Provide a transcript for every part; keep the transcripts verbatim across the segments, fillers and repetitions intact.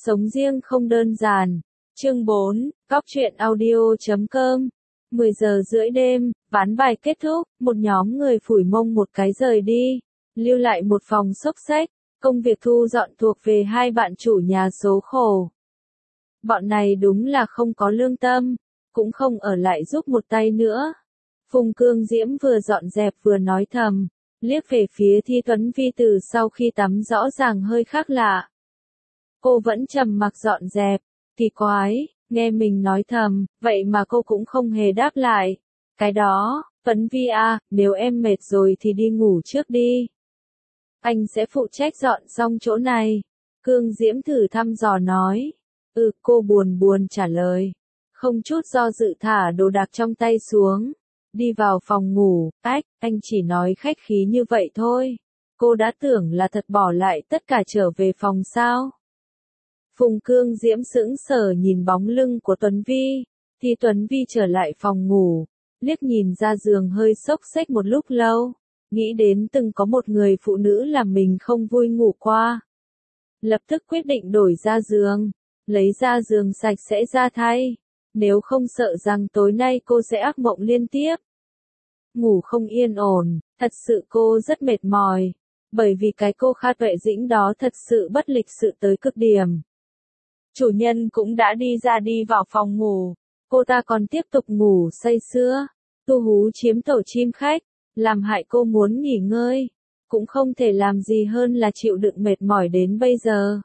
Sống riêng không đơn giản. Chương bốn, Cóc truyện audio chấm com. mười giờ rưỡi đêm, ván bài kết thúc, một nhóm người phủi mông một cái rời đi, lưu lại một phòng xốc xếch, công việc thu dọn thuộc về hai bạn chủ nhà số khổ. Bọn này đúng là không có lương tâm, cũng không ở lại giúp một tay nữa. Phùng Cương Diễm vừa dọn dẹp vừa nói thầm, liếc về phía Thi Tuấn Vi từ sau khi tắm rõ ràng hơi khác lạ. Cô vẫn trầm mặc dọn dẹp, kỳ quái, nghe mình nói thầm, vậy mà cô cũng không hề đáp lại. Cái đó, Tuấn Vi à, nếu em mệt rồi thì đi ngủ trước đi. Anh sẽ phụ trách dọn xong chỗ này. Cương Diễm thử thăm dò nói. Ừ, cô buồn buồn trả lời. Không chút do dự thả đồ đạc trong tay xuống. Đi vào phòng ngủ, ách, anh chỉ nói khách khí như vậy thôi. Cô đã tưởng là thật bỏ lại tất cả trở về phòng sao. Phùng Cương Diễm sững sờ nhìn bóng lưng của Tuấn Vi, thì Tuấn Vi trở lại phòng ngủ, liếc nhìn ra giường hơi xốc xếch một lúc lâu, nghĩ đến từng có một người phụ nữ làm mình không vui ngủ qua. Lập tức quyết định đổi ra giường, lấy ra giường sạch sẽ ra thay, nếu không sợ rằng tối nay cô sẽ ác mộng liên tiếp. Ngủ không yên ổn, thật sự cô rất mệt mỏi, bởi vì cái cô Kha Tuệ Dĩnh đó thật sự bất lịch sự tới cực điểm. Chủ nhân cũng đã đi ra đi vào phòng ngủ, cô ta còn tiếp tục ngủ say sưa, tu hú chiếm tổ chim khách, làm hại cô muốn nghỉ ngơi, cũng không thể làm gì hơn là chịu đựng mệt mỏi đến bây giờ.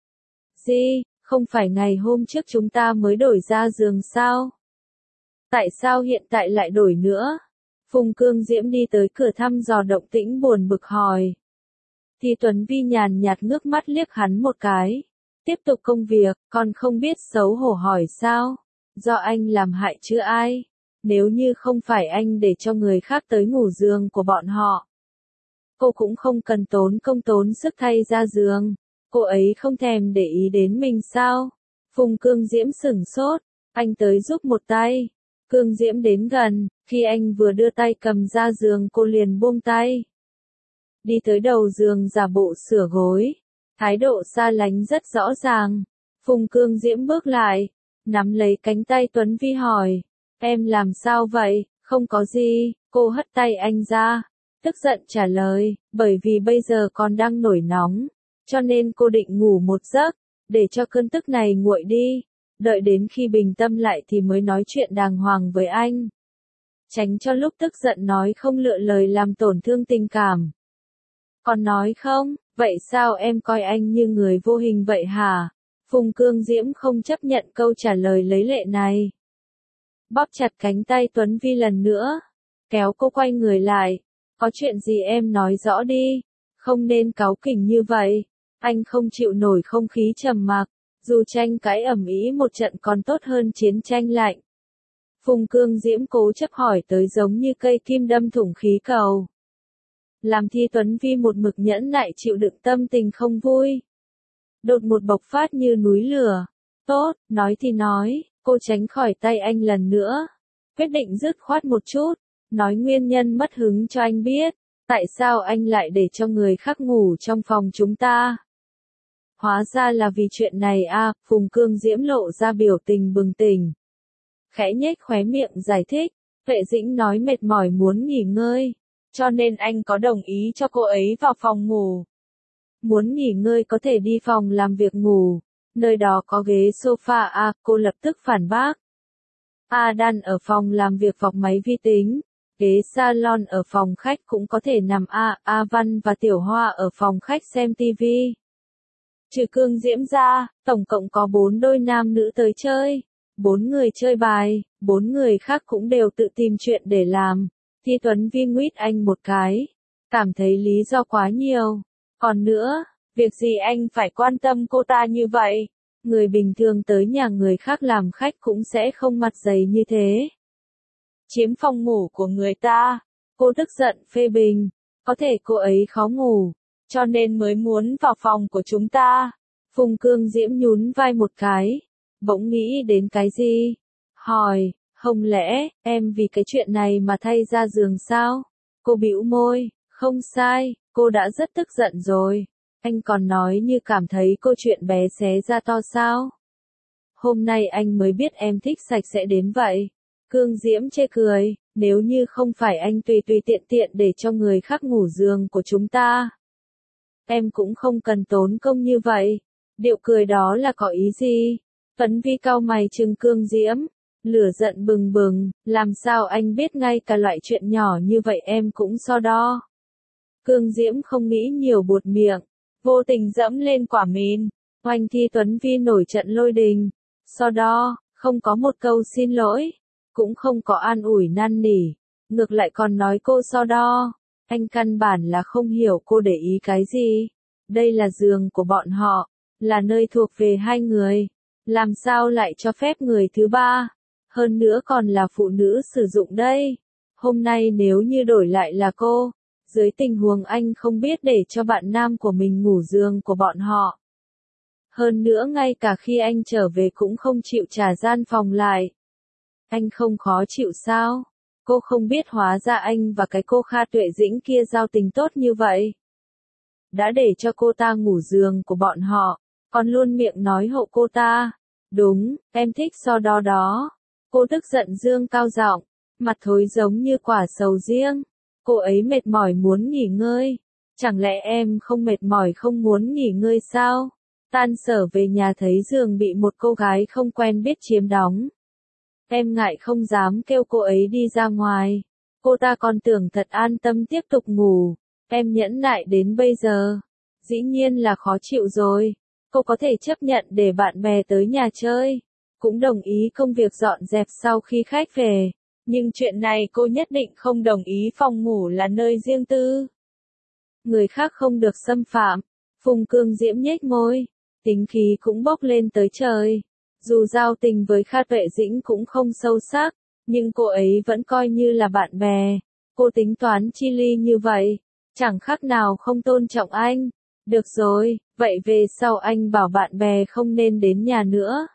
Gì, không phải ngày hôm trước chúng ta mới đổi ra giường sao? Tại sao hiện tại lại đổi nữa? Phùng Cương Diễm đi tới cửa thăm dò động tĩnh buồn bực hỏi. Thì Tuấn Vi nhàn nhạt ngước mắt liếc hắn một cái. Tiếp tục công việc, còn không biết xấu hổ hỏi sao? Do anh làm hại chứ ai? Nếu như không phải anh để cho người khác tới ngủ giường của bọn họ, cô cũng không cần tốn công tốn sức thay ra giường. Cô ấy không thèm để ý đến mình sao? Phùng Cương Diễm sửng sốt, anh tới giúp một tay. Cương Diễm đến gần, khi anh vừa đưa tay cầm ra giường cô liền buông tay. Đi tới đầu giường giả bộ sửa gối. Thái độ xa lánh rất rõ ràng. Phùng Cương Diễm bước lại, nắm lấy cánh tay Tuấn Vi hỏi, em làm sao vậy? Không có gì, cô hất tay anh ra, tức giận trả lời, bởi vì bây giờ còn đang nổi nóng, cho nên cô định ngủ một giấc, để cho cơn tức này nguội đi, đợi đến khi bình tâm lại thì mới nói chuyện đàng hoàng với anh. Tránh cho lúc tức giận nói không lựa lời làm tổn thương tình cảm. Còn nói không? Vậy sao em coi anh như người vô hình vậy hả? Phùng Cương Diễm không chấp nhận câu trả lời lấy lệ này. Bóp chặt cánh tay Tuấn Vi lần nữa, kéo cô quay người lại. Có chuyện gì em nói rõ đi, không nên cáu kỉnh như vậy. Anh không chịu nổi không khí trầm mặc, dù tranh cãi ầm ĩ một trận còn tốt hơn chiến tranh lạnh. Phùng Cương Diễm cố chấp hỏi tới giống như cây kim đâm thủng khí cầu. Làm Thi Tuấn Vi một mực nhẫn nại chịu đựng tâm tình không vui. Đột một bộc phát như núi lửa. Tốt, nói thì nói, cô tránh khỏi tay anh lần nữa. Quyết định dứt khoát một chút, nói nguyên nhân mất hứng cho anh biết. Tại sao anh lại để cho người khác ngủ trong phòng chúng ta? Hóa ra là vì chuyện này à, Phùng Cương Diễm lộ ra biểu tình bừng tỉnh. Khẽ nhếch khóe miệng giải thích, Tuệ Dĩnh nói mệt mỏi muốn nghỉ ngơi. Cho nên anh có đồng ý cho cô ấy vào phòng ngủ. Muốn nghỉ ngơi có thể đi phòng làm việc ngủ. Nơi đó có ghế sofa à, cô lập tức phản bác. A Đan ở phòng làm việc vọc máy vi tính. Ghế salon ở phòng khách cũng có thể nằm A, A Văn và Tiểu Hoa ở phòng khách xem tivi. Trừ Cương Diễm ra, tổng cộng có bốn đôi nam nữ tới chơi. Bốn người chơi bài, bốn người khác cũng đều tự tìm chuyện để làm. Thi Tuấn Vi nguyết anh một cái, cảm thấy lý do quá nhiều. Còn nữa, việc gì anh phải quan tâm cô ta như vậy? Người bình thường tới nhà người khác làm khách cũng sẽ không mặt dày như thế. Chiếm phòng ngủ của người ta, cô tức giận phê bình, có thể cô ấy khó ngủ, cho nên mới muốn vào phòng của chúng ta. Phùng Cương Diễm nhún vai một cái, bỗng nghĩ đến cái gì? Hỏi. Không lẽ, em vì cái chuyện này mà thay ra giường sao? Cô bĩu môi, không sai, cô đã rất tức giận rồi. Anh còn nói như cảm thấy câu chuyện bé xé ra to sao? Hôm nay anh mới biết em thích sạch sẽ đến vậy. Cương Diễm chê cười, nếu như không phải anh tùy tùy tiện tiện để cho người khác ngủ giường của chúng ta. Em cũng không cần tốn công như vậy. Điệu cười đó là có ý gì? Tuấn Vi cau mày trừng Cương Diễm, lửa giận bừng bừng, làm sao anh biết ngay cả loại chuyện nhỏ như vậy em cũng so đo. Cương Diễm không nghĩ nhiều buột miệng, vô tình dẫm lên quả mìn, oanh Thi Tuấn Vi nổi trận lôi đình. So đo, không có một câu xin lỗi, cũng không có an ủi năn nỉ, ngược lại còn nói cô so đo. Anh căn bản là không hiểu cô để ý cái gì. Đây là giường của bọn họ, là nơi thuộc về hai người. Làm sao lại cho phép người thứ ba? Hơn nữa còn là phụ nữ sử dụng đây. Hôm nay nếu như đổi lại là cô, dưới tình huống anh không biết để cho bạn nam của mình ngủ giường của bọn họ. Hơn nữa ngay cả khi anh trở về cũng không chịu trả gian phòng lại. Anh không khó chịu sao? Cô không biết hóa ra anh và cái cô Kha Tuệ Dĩnh kia giao tình tốt như vậy. Đã để cho cô ta ngủ giường của bọn họ, còn luôn miệng nói hộ cô ta. Đúng, em thích so đo đó. Cô tức giận dương cao giọng, mặt thối giống như quả sầu riêng. Cô ấy mệt mỏi muốn nghỉ ngơi. Chẳng lẽ em không mệt mỏi không muốn nghỉ ngơi sao? Tan sở về nhà thấy giường bị một cô gái không quen biết chiếm đóng. Em ngại không dám kêu cô ấy đi ra ngoài. Cô ta còn tưởng thật an tâm tiếp tục ngủ. Em nhẫn nại đến bây giờ. Dĩ nhiên là khó chịu rồi. Cô có thể chấp nhận để bạn bè tới nhà chơi. Cũng đồng ý công việc dọn dẹp sau khi khách về. Nhưng chuyện này cô nhất định không đồng ý phòng ngủ là nơi riêng tư. Người khác không được xâm phạm. Phùng Cương Diễm nhếch môi. Tính khí cũng bốc lên tới trời. Dù giao tình với Kha Tuệ Dĩnh cũng không sâu sắc, nhưng cô ấy vẫn coi như là bạn bè. Cô tính toán chi ly như vậy, chẳng khác nào không tôn trọng anh. Được rồi, vậy về sau anh bảo bạn bè không nên đến nhà nữa.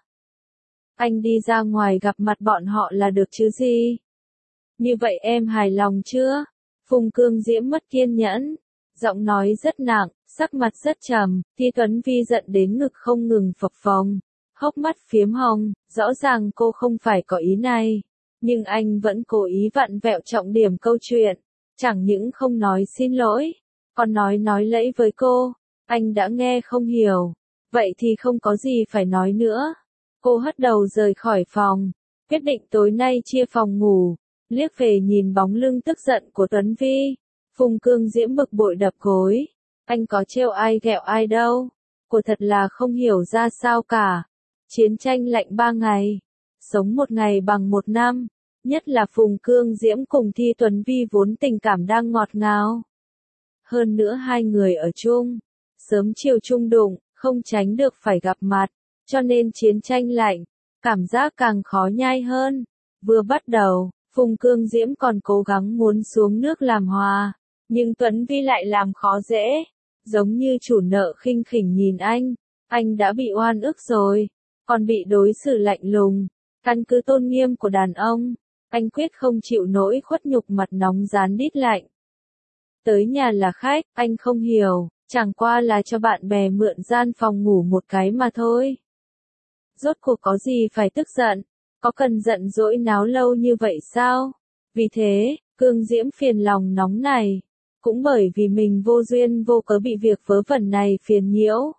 Anh đi ra ngoài gặp mặt bọn họ là được chứ gì? Như vậy em hài lòng chưa? Phùng Cương Diễm mất kiên nhẫn, giọng nói rất nặng, sắc mặt rất trầm. Thi Tuấn Vi giận đến ngực không ngừng phập phồng, hốc mắt phiếm hồng, rõ ràng cô không phải có ý này, nhưng anh vẫn cố ý vặn vẹo trọng điểm câu chuyện, chẳng những không nói xin lỗi, còn nói nói lẫy với cô. Anh đã nghe không hiểu, vậy thì không có gì phải nói nữa. Cô hất đầu rời khỏi phòng, quyết định tối nay chia phòng ngủ, liếc về nhìn bóng lưng tức giận của Tuấn Vi. Phùng Cương Diễm bực bội đập gối, anh có trêu ai ghẹo ai đâu, cô thật là không hiểu ra sao cả. Chiến tranh lạnh ba ngày, sống một ngày bằng một năm, nhất là Phùng Cương Diễm cùng Thi Tuấn Vi vốn tình cảm đang ngọt ngào. Hơn nữa hai người ở chung, sớm chiều chung đụng, không tránh được phải gặp mặt, cho nên chiến tranh lạnh, cảm giác càng khó nhai hơn. Vừa bắt đầu, Phùng Cương Diễm còn cố gắng muốn xuống nước làm hòa, nhưng Tuấn Vi lại làm khó dễ, giống như chủ nợ khinh khỉnh nhìn anh, anh đã bị oan ức rồi, còn bị đối xử lạnh lùng. Căn cứ tôn nghiêm của đàn ông, anh quyết không chịu nỗi khuất nhục mặt nóng rán đít lạnh. Tới nhà là khách, anh không hiểu, chẳng qua là cho bạn bè mượn gian phòng ngủ một cái mà thôi. Rốt cuộc có gì phải tức giận, có cần giận dỗi náo lâu như vậy sao? Vì thế, Cương Diễm phiền lòng nóng này, cũng bởi vì mình vô duyên vô cớ bị việc vớ vẩn này phiền nhiễu.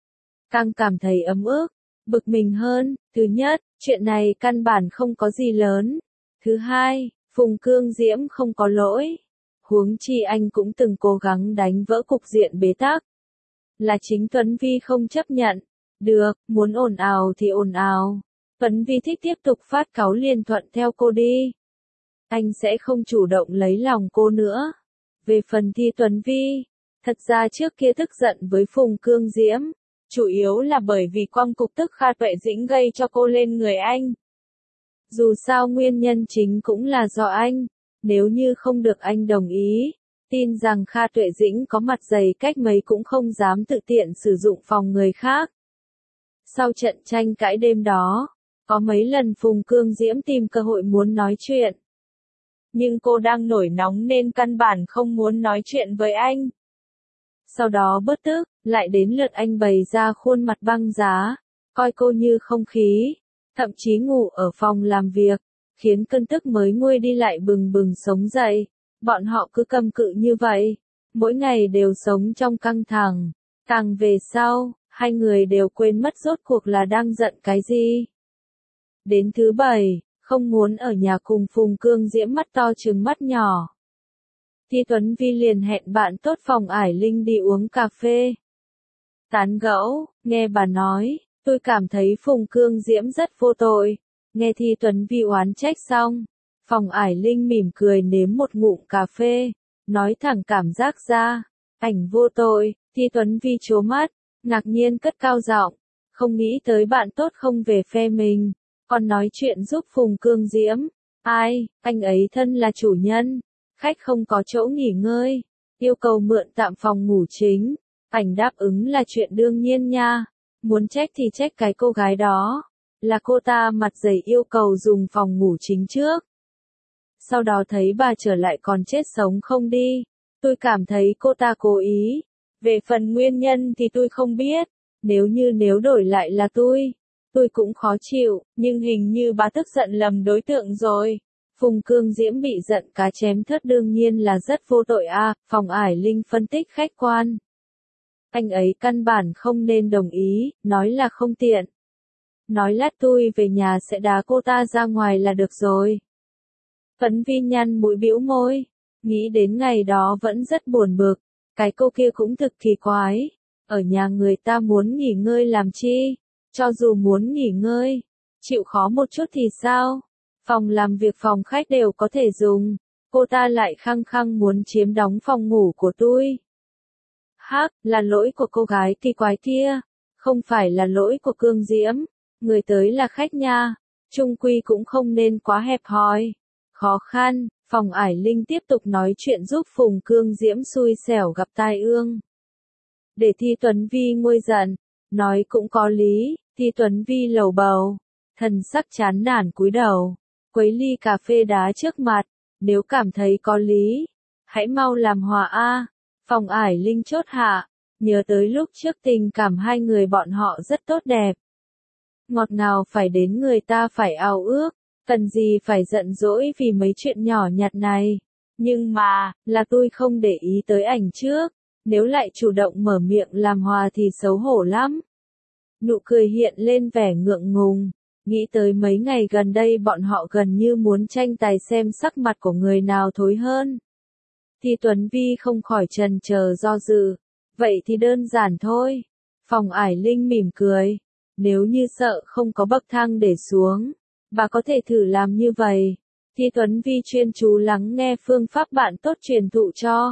Càng cảm thấy ấm ức, bực mình hơn. Thứ nhất, chuyện này căn bản không có gì lớn. Thứ hai, Phùng Cương Diễm không có lỗi. Huống chi anh cũng từng cố gắng đánh vỡ cục diện bế tắc. Là chính Tuấn Vi không chấp nhận. Được, muốn ồn ào thì ồn ào. Tuấn Vi thích tiếp tục phát cáu liền thuận theo cô đi. Anh sẽ không chủ động lấy lòng cô nữa. Về phần Thi Tuấn Vi, thật ra trước kia tức giận với Phùng Cương Diễm, chủ yếu là bởi vì quang cục tức Kha Tuệ Dĩnh gây cho cô lên người anh. Dù sao nguyên nhân chính cũng là do anh, nếu như không được anh đồng ý, tin rằng Kha Tuệ Dĩnh có mặt dày cách mấy cũng không dám tự tiện sử dụng phòng người khác. Sau trận tranh cãi đêm đó, có mấy lần Phùng Cương Diễm tìm cơ hội muốn nói chuyện. Nhưng cô đang nổi nóng nên căn bản không muốn nói chuyện với anh. Sau đó bớt tức, Lại đến lượt anh bày ra khuôn mặt băng giá, coi cô như không khí, thậm chí ngủ ở phòng làm việc, khiến cơn tức mới nguôi đi lại bừng bừng sống dậy. Bọn họ cứ câm cự như vậy, mỗi ngày đều sống trong căng thẳng. Càng về sau, hai người đều quên mất rốt cuộc là đang giận cái gì. Đến thứ bảy, không muốn ở nhà cùng Phùng Cương Diễm mắt to trừng mắt nhỏ. Thi Tuấn Vi liền hẹn bạn tốt phòng Ải Linh đi uống cà phê. Tán gẫu, nghe bà nói, tôi cảm thấy Phùng Cương Diễm rất vô tội. Nghe Thi Tuấn Vi oán trách xong, phòng Ải Linh mỉm cười nếm một ngụm cà phê, nói thẳng cảm giác ra, ảnh vô tội. Thi Tuấn Vi trố mắt, ngạc nhiên cất cao giọng, không nghĩ tới bạn tốt không về phe mình, còn nói chuyện giúp Phùng Cương Diễm. Ai, anh ấy thân là chủ nhân, khách không có chỗ nghỉ ngơi, yêu cầu mượn tạm phòng ngủ chính. Ảnh đáp ứng là chuyện đương nhiên nha, muốn trách thì trách cái cô gái đó, là cô ta mặt dày yêu cầu dùng phòng ngủ chính trước. Sau đó thấy bà trở lại còn chết sống không đi, tôi cảm thấy cô ta cố ý. Về phần nguyên nhân thì tôi không biết, nếu như nếu đổi lại là tôi, tôi cũng khó chịu, nhưng hình như bà tức giận lầm đối tượng rồi. Phùng Cương Diễm bị giận cá chém thớt đương nhiên là rất vô tội a, à, phòng Ải Linh phân tích khách quan. Anh ấy căn bản không nên đồng ý, nói là không tiện. Nói lát tôi về nhà sẽ đá cô ta ra ngoài là được rồi. Tuấn Vi nhăn mũi bĩu môi, nghĩ đến ngày đó vẫn rất buồn bực, cái cô kia cũng thực kỳ quái, ở nhà người ta muốn nghỉ ngơi làm chi, cho dù muốn nghỉ ngơi, chịu khó một chút thì sao, phòng làm việc phòng khách đều có thể dùng, cô ta lại khăng khăng muốn chiếm đóng phòng ngủ của tôi. Hắc, là lỗi của cô gái kỳ quái kia, không phải là lỗi của Cương Diễm, người tới là khách nha, chung quy cũng không nên quá hẹp hòi. Khó khăn, phòng Ải Linh tiếp tục nói chuyện giúp Phùng Cương Diễm xui xẻo gặp tai ương. Để Thi Tuấn Vi nguôi giận, nói cũng có lý, Thi Tuấn Vi lầu bầu, thần sắc chán nản cúi đầu, quấy ly cà phê đá trước mặt, nếu cảm thấy có lý, hãy mau làm hòa a. Phòng Ải Linh chốt hạ, nhớ tới lúc trước tình cảm hai người bọn họ rất tốt đẹp. Ngọt ngào phải đến người ta phải ao ước, cần gì phải giận dỗi vì mấy chuyện nhỏ nhặt này. Nhưng mà, là tôi không để ý tới ảnh trước, nếu lại chủ động mở miệng làm hòa thì xấu hổ lắm. Nụ cười hiện lên vẻ ngượng ngùng, nghĩ tới mấy ngày gần đây bọn họ gần như muốn tranh tài xem sắc mặt của người nào thối hơn. Thì Tuấn Vi không khỏi chần chờ do dự, vậy thì đơn giản thôi. Phòng Ải Linh mỉm cười, nếu như sợ không có bậc thang để xuống, bà có thể thử làm như vậy. Thì Tuấn Vi chuyên chú lắng nghe phương pháp bạn tốt truyền thụ cho.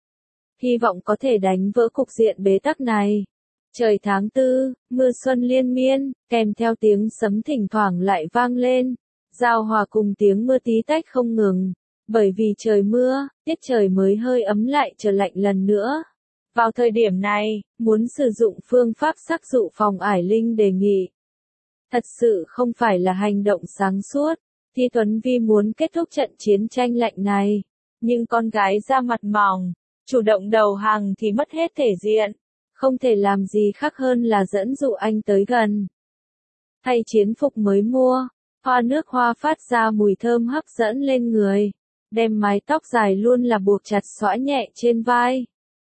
Hy vọng có thể đánh vỡ cục diện bế tắc này. Trời tháng tư, mưa xuân liên miên, kèm theo tiếng sấm thỉnh thoảng lại vang lên, giao hòa cùng tiếng mưa tí tách không ngừng. Bởi vì trời mưa, tiết trời mới hơi ấm lại trở lạnh lần nữa. Vào thời điểm này, muốn sử dụng phương pháp sắc dụ phòng Ải Linh đề nghị. Thật sự không phải là hành động sáng suốt, Thi Tuấn Vi muốn kết thúc trận chiến tranh lạnh này. Nhưng con gái da mặt mỏng, chủ động đầu hàng thì mất hết thể diện. Không thể làm gì khác hơn là dẫn dụ anh tới gần. Thay chiến phục mới mua, hoa nước hoa phát ra mùi thơm hấp dẫn lên người. Đem mái tóc dài luôn là buộc chặt xõa nhẹ trên vai.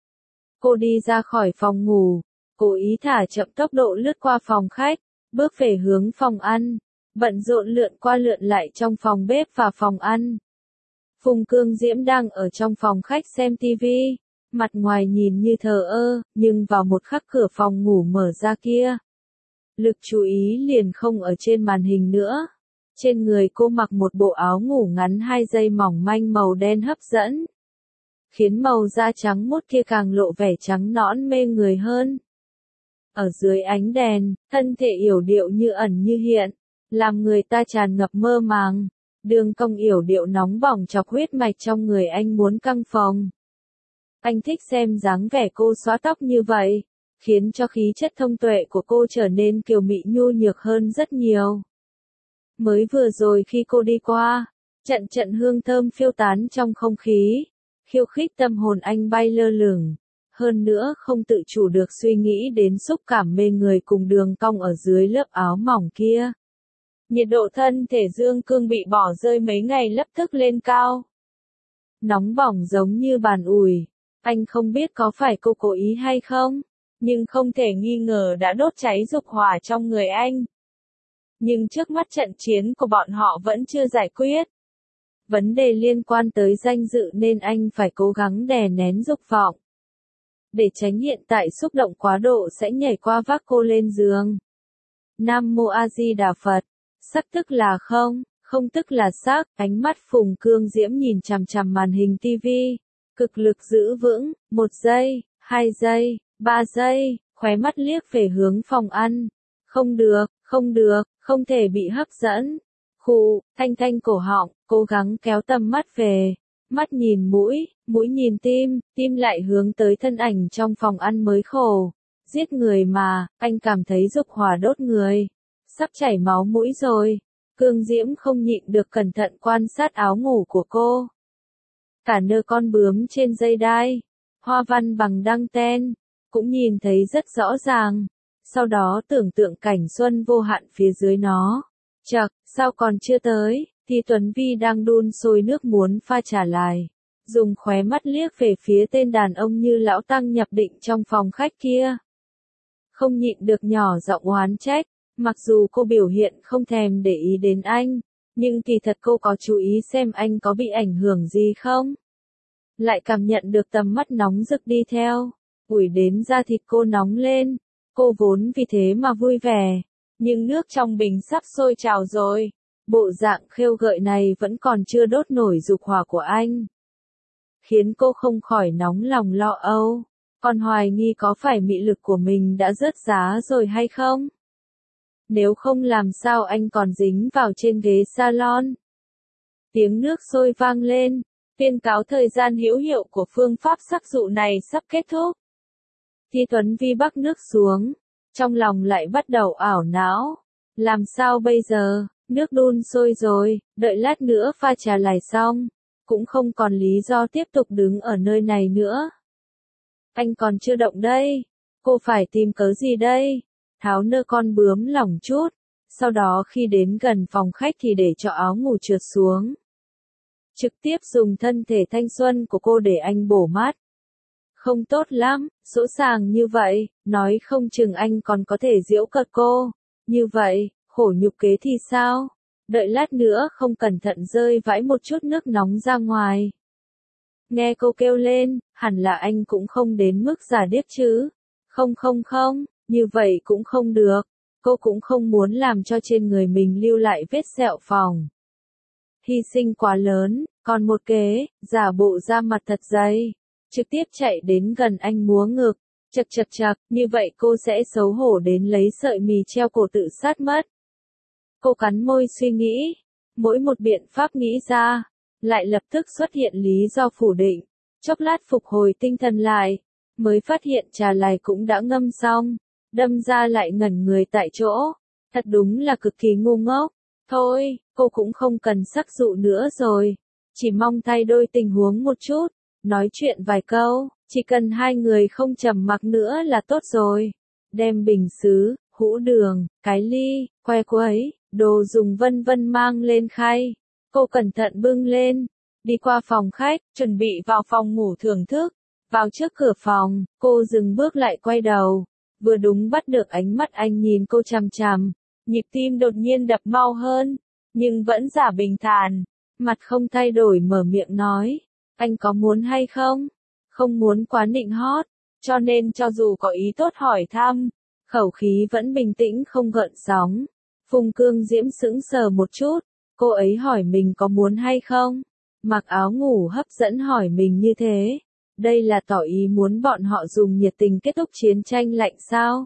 Cô đi ra khỏi phòng ngủ, cố ý thả chậm tốc độ lướt qua phòng khách, bước về hướng phòng ăn, bận rộn lượn qua lượn lại trong phòng bếp và phòng ăn. Phùng Cương Diễm đang ở trong phòng khách xem tivi, mặt ngoài nhìn như thờ ơ, nhưng vào một khắc cửa phòng ngủ mở ra kia. Lực chú ý liền không ở trên màn hình nữa. Trên người cô mặc một bộ áo ngủ ngắn hai dây mỏng manh màu đen hấp dẫn, khiến màu da trắng muốt kia càng lộ vẻ trắng nõn mê người hơn. Ở dưới ánh đèn, thân thể yểu điệu như ẩn như hiện, làm người ta tràn ngập mơ màng. Đường cong yểu điệu nóng bỏng chọc huyết mạch trong người anh muốn căng phồng. Anh thích xem dáng vẻ cô xóa tóc như vậy, khiến cho khí chất thông tuệ của cô trở nên kiều mị nhu nhược hơn rất nhiều. Mới vừa rồi khi cô đi qua, trận trận hương thơm phiêu tán trong không khí, khiêu khích tâm hồn anh bay lơ lửng, hơn nữa không tự chủ được suy nghĩ đến xúc cảm mê người cùng đường cong ở dưới lớp áo mỏng kia. Nhiệt độ thân thể Dương Cương bị bỏ rơi mấy ngày lập tức lên cao. Nóng bỏng giống như bàn ủi. Anh không biết có phải cô cố ý hay không, nhưng không thể nghi ngờ đã đốt cháy dục hỏa trong người anh. Nhưng trước mắt trận chiến của bọn họ vẫn chưa giải quyết. Vấn đề liên quan tới danh dự nên anh phải cố gắng đè nén dục vọng. Để tránh hiện tại xúc động quá độ sẽ nhảy qua vác cô lên giường. Nam Mô A Di Đà Phật. Sắc tức là không, không tức là sắc. Ánh mắt Phùng Cương Diễm nhìn chằm chằm màn hình tivi. Cực lực giữ vững, một giây, hai giây, ba giây, khóe mắt liếc về hướng phòng ăn. Không được, không được, không thể bị hấp dẫn. Khụ, thanh thanh cổ họng, cố gắng kéo tầm mắt về. Mắt nhìn mũi, mũi nhìn tim, tim lại hướng tới thân ảnh trong phòng ăn mới khổ. Giết người mà, anh cảm thấy dục hỏa đốt người. Sắp chảy máu mũi rồi. Cương Diễm không nhịn được cẩn thận quan sát áo ngủ của cô. Cả nơ con bướm trên dây đai, hoa văn bằng đăng ten, cũng nhìn thấy rất rõ ràng. Sau đó tưởng tượng cảnh xuân vô hạn phía dưới nó. Chậc, sao còn chưa tới, thì Tuấn Vi đang đun sôi nước muốn pha trà lại. Dùng khóe mắt liếc về phía tên đàn ông như lão tăng nhập định trong phòng khách kia. Không nhịn được nhỏ giọng oán trách, mặc dù cô biểu hiện không thèm để ý đến anh, nhưng kỳ thật cô có chú ý xem anh có bị ảnh hưởng gì không. Lại cảm nhận được tầm mắt nóng rực đi theo, ủi đến da thịt cô nóng lên, cô vốn vì thế mà vui vẻ, nhưng nước trong bình sắp sôi trào rồi, bộ dạng khêu gợi này vẫn còn chưa đốt nổi dục hỏa của anh. Khiến cô không khỏi nóng lòng lo âu, còn hoài nghi có phải mị lực của mình đã rớt giá rồi hay không? Nếu không làm sao anh còn dính vào trên ghế salon. Tiếng nước sôi vang lên, tuyên cáo thời gian hữu hiệu của phương pháp sắc dụ này sắp kết thúc. Thi Tuấn Vi bắc nước xuống, trong lòng lại bắt đầu ảo não. Làm sao bây giờ, nước đun sôi rồi, đợi lát nữa pha trà lại xong, cũng không còn lý do tiếp tục đứng ở nơi này nữa. Anh còn chưa động đây, cô phải tìm cớ gì đây? Tháo nơ con bướm lỏng chút, sau đó khi đến gần phòng khách thì để cho áo ngủ trượt xuống. Trực tiếp dùng thân thể thanh xuân của cô để anh bổ mát. Không tốt lắm, dỗ dàng như vậy, nói không chừng anh còn có thể giễu cợt cô. Như vậy, khổ nhục kế thì sao? Đợi lát nữa không cẩn thận rơi vãi một chút nước nóng ra ngoài. Nghe cô kêu lên, hẳn là anh cũng không đến mức giả điếc chứ. Không không không, như vậy cũng không được. Cô cũng không muốn làm cho trên người mình lưu lại vết sẹo phỏng. Hy sinh quá lớn, còn một kế, giả bộ ra mặt thật dày. Trực tiếp chạy đến gần anh múa ngực. Chật chật chật, như vậy cô sẽ xấu hổ đến lấy sợi mì treo cổ tự sát mất. Cô cắn môi suy nghĩ. Mỗi một biện pháp nghĩ ra, lại lập tức xuất hiện lý do phủ định. Chốc lát phục hồi tinh thần lại, mới phát hiện trà lại cũng đã ngâm xong. Đâm ra lại ngẩn người tại chỗ. Thật đúng là cực kỳ ngu ngốc. Thôi, cô cũng không cần sắc dụ nữa rồi. Chỉ mong thay đổi tình huống một chút. Nói chuyện vài câu, chỉ cần hai người không trầm mặc nữa là tốt rồi. Đem bình sứ, hũ đường, cái ly, que quấy, đồ dùng vân vân mang lên khay. Cô cẩn thận bưng lên, đi qua phòng khách, chuẩn bị vào phòng ngủ thưởng thức. Vào trước cửa phòng, cô dừng bước lại quay đầu. Vừa đúng bắt được ánh mắt anh nhìn cô chằm chằm. Nhịp tim đột nhiên đập mau hơn, nhưng vẫn giả bình thản. Mặt không thay đổi mở miệng nói. Anh có muốn hay không? Không muốn quá nịnh hót, cho nên cho dù có ý tốt hỏi thăm, khẩu khí vẫn bình tĩnh không gợn sóng. Phùng Cương Diễm sững sờ một chút, cô ấy hỏi mình có muốn hay không? Mặc áo ngủ hấp dẫn hỏi mình như thế. Đây là tỏ ý muốn bọn họ dùng nhiệt tình kết thúc chiến tranh lạnh sao?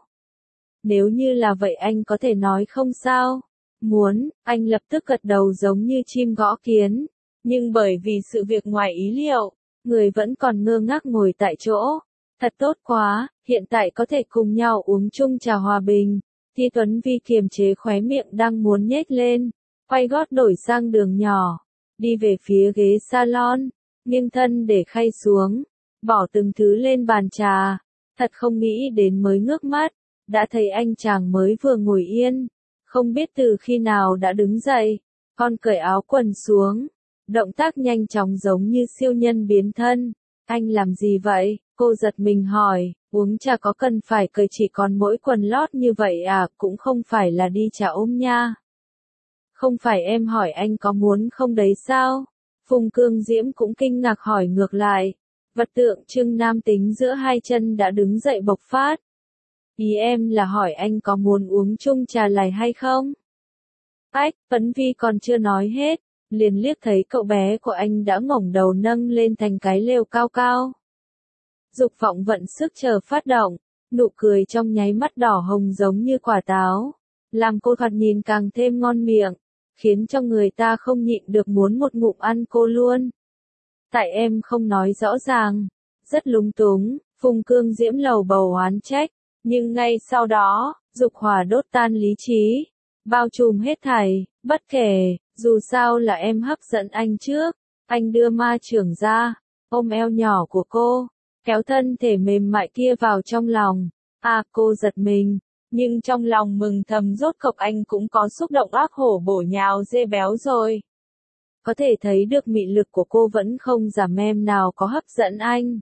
Nếu như là vậy anh có thể nói không sao? Muốn, anh lập tức gật đầu giống như chim gõ kiến. Nhưng bởi vì sự việc ngoài ý liệu, người vẫn còn ngơ ngác ngồi tại chỗ. Thật tốt quá, hiện tại có thể cùng nhau uống chung trà hòa bình. Thi Tuấn Vi kiềm chế khóe miệng đang muốn nhếch lên, quay gót đổi sang đường nhỏ, đi về phía ghế salon, nghiêng thân để khay xuống, bỏ từng thứ lên bàn trà. Thật không nghĩ đến mới ngước mắt, đã thấy anh chàng mới vừa ngồi yên, không biết từ khi nào đã đứng dậy, con cởi áo quần xuống, động tác nhanh chóng giống như siêu nhân biến thân. Anh làm gì vậy? Cô giật mình hỏi, uống trà có cần phải cởi chỉ còn mỗi quần lót như vậy à, cũng không phải là đi trà ôm nha. Không phải em hỏi anh có muốn không đấy sao? Phùng Cương Diễm cũng kinh ngạc hỏi ngược lại. Vật tượng trưng nam tính giữa hai chân đã đứng dậy bộc phát. Ý em là hỏi anh có muốn uống chung trà lài hay không? Ách, Phấn Vi còn chưa nói hết, liền liếc thấy cậu bé của anh đã ngẩng đầu nâng lên thành cái lều cao cao. Dục vọng vận sức chờ phát động, nụ cười trong nháy mắt đỏ hồng giống như quả táo, làm cô thoạt nhìn càng thêm ngon miệng, khiến cho người ta không nhịn được muốn một ngụm ăn cô luôn. Tại em không nói rõ ràng, rất lúng túng, Phùng Cương Diễm lầu bầu oán trách, nhưng ngay sau đó, dục hỏa đốt tan lý trí, bao trùm hết thảy, bất kể, dù sao là em hấp dẫn anh trước. Anh đưa ma trưởng ra, ôm eo nhỏ của cô, kéo thân thể mềm mại kia vào trong lòng. À, cô giật mình, nhưng trong lòng mừng thầm rốt cục anh cũng có xúc động ác hổ bổ nhào dê béo rồi. Có thể thấy được mị lực của cô vẫn không giảm em nào có hấp dẫn anh.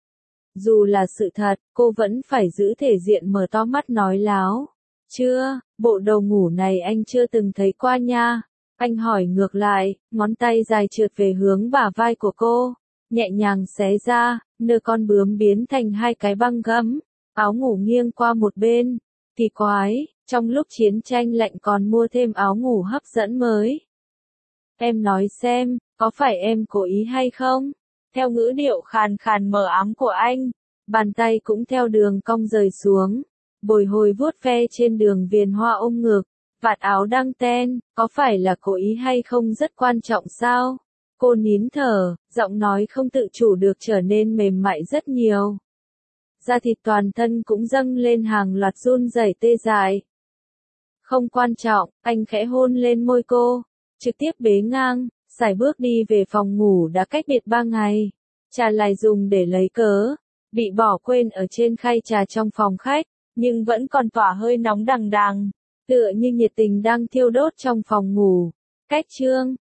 Dù là sự thật, cô vẫn phải giữ thể diện mở to mắt nói láo. Chưa, bộ đồ ngủ này anh chưa từng thấy qua nha. Anh hỏi ngược lại, ngón tay dài trượt về hướng bả vai của cô, nhẹ nhàng xé ra, nơ con bướm biến thành hai cái băng gấm, áo ngủ nghiêng qua một bên. Kỳ quái, trong lúc chiến tranh lạnh còn mua thêm áo ngủ hấp dẫn mới. Em nói xem, có phải em cố ý hay không? Theo ngữ điệu khàn khàn mờ ám của anh, bàn tay cũng theo đường cong rời xuống, bồi hồi vuốt ve trên đường viền hoa ôm ngực, vạt áo đăng ten, có phải là cố ý hay không rất quan trọng sao? Cô nín thở, giọng nói không tự chủ được trở nên mềm mại rất nhiều. Da thịt toàn thân cũng dâng lên hàng loạt run rẩy tê dại. Không quan trọng, anh khẽ hôn lên môi cô, trực tiếp bế ngang, sải bước đi về phòng ngủ đã cách biệt ba ngày. Trà lài dùng để lấy cớ, bị bỏ quên ở trên khay trà trong phòng khách, nhưng vẫn còn tỏa hơi nóng đằng đằng, tựa như nhiệt tình đang thiêu đốt trong phòng ngủ. Cách chương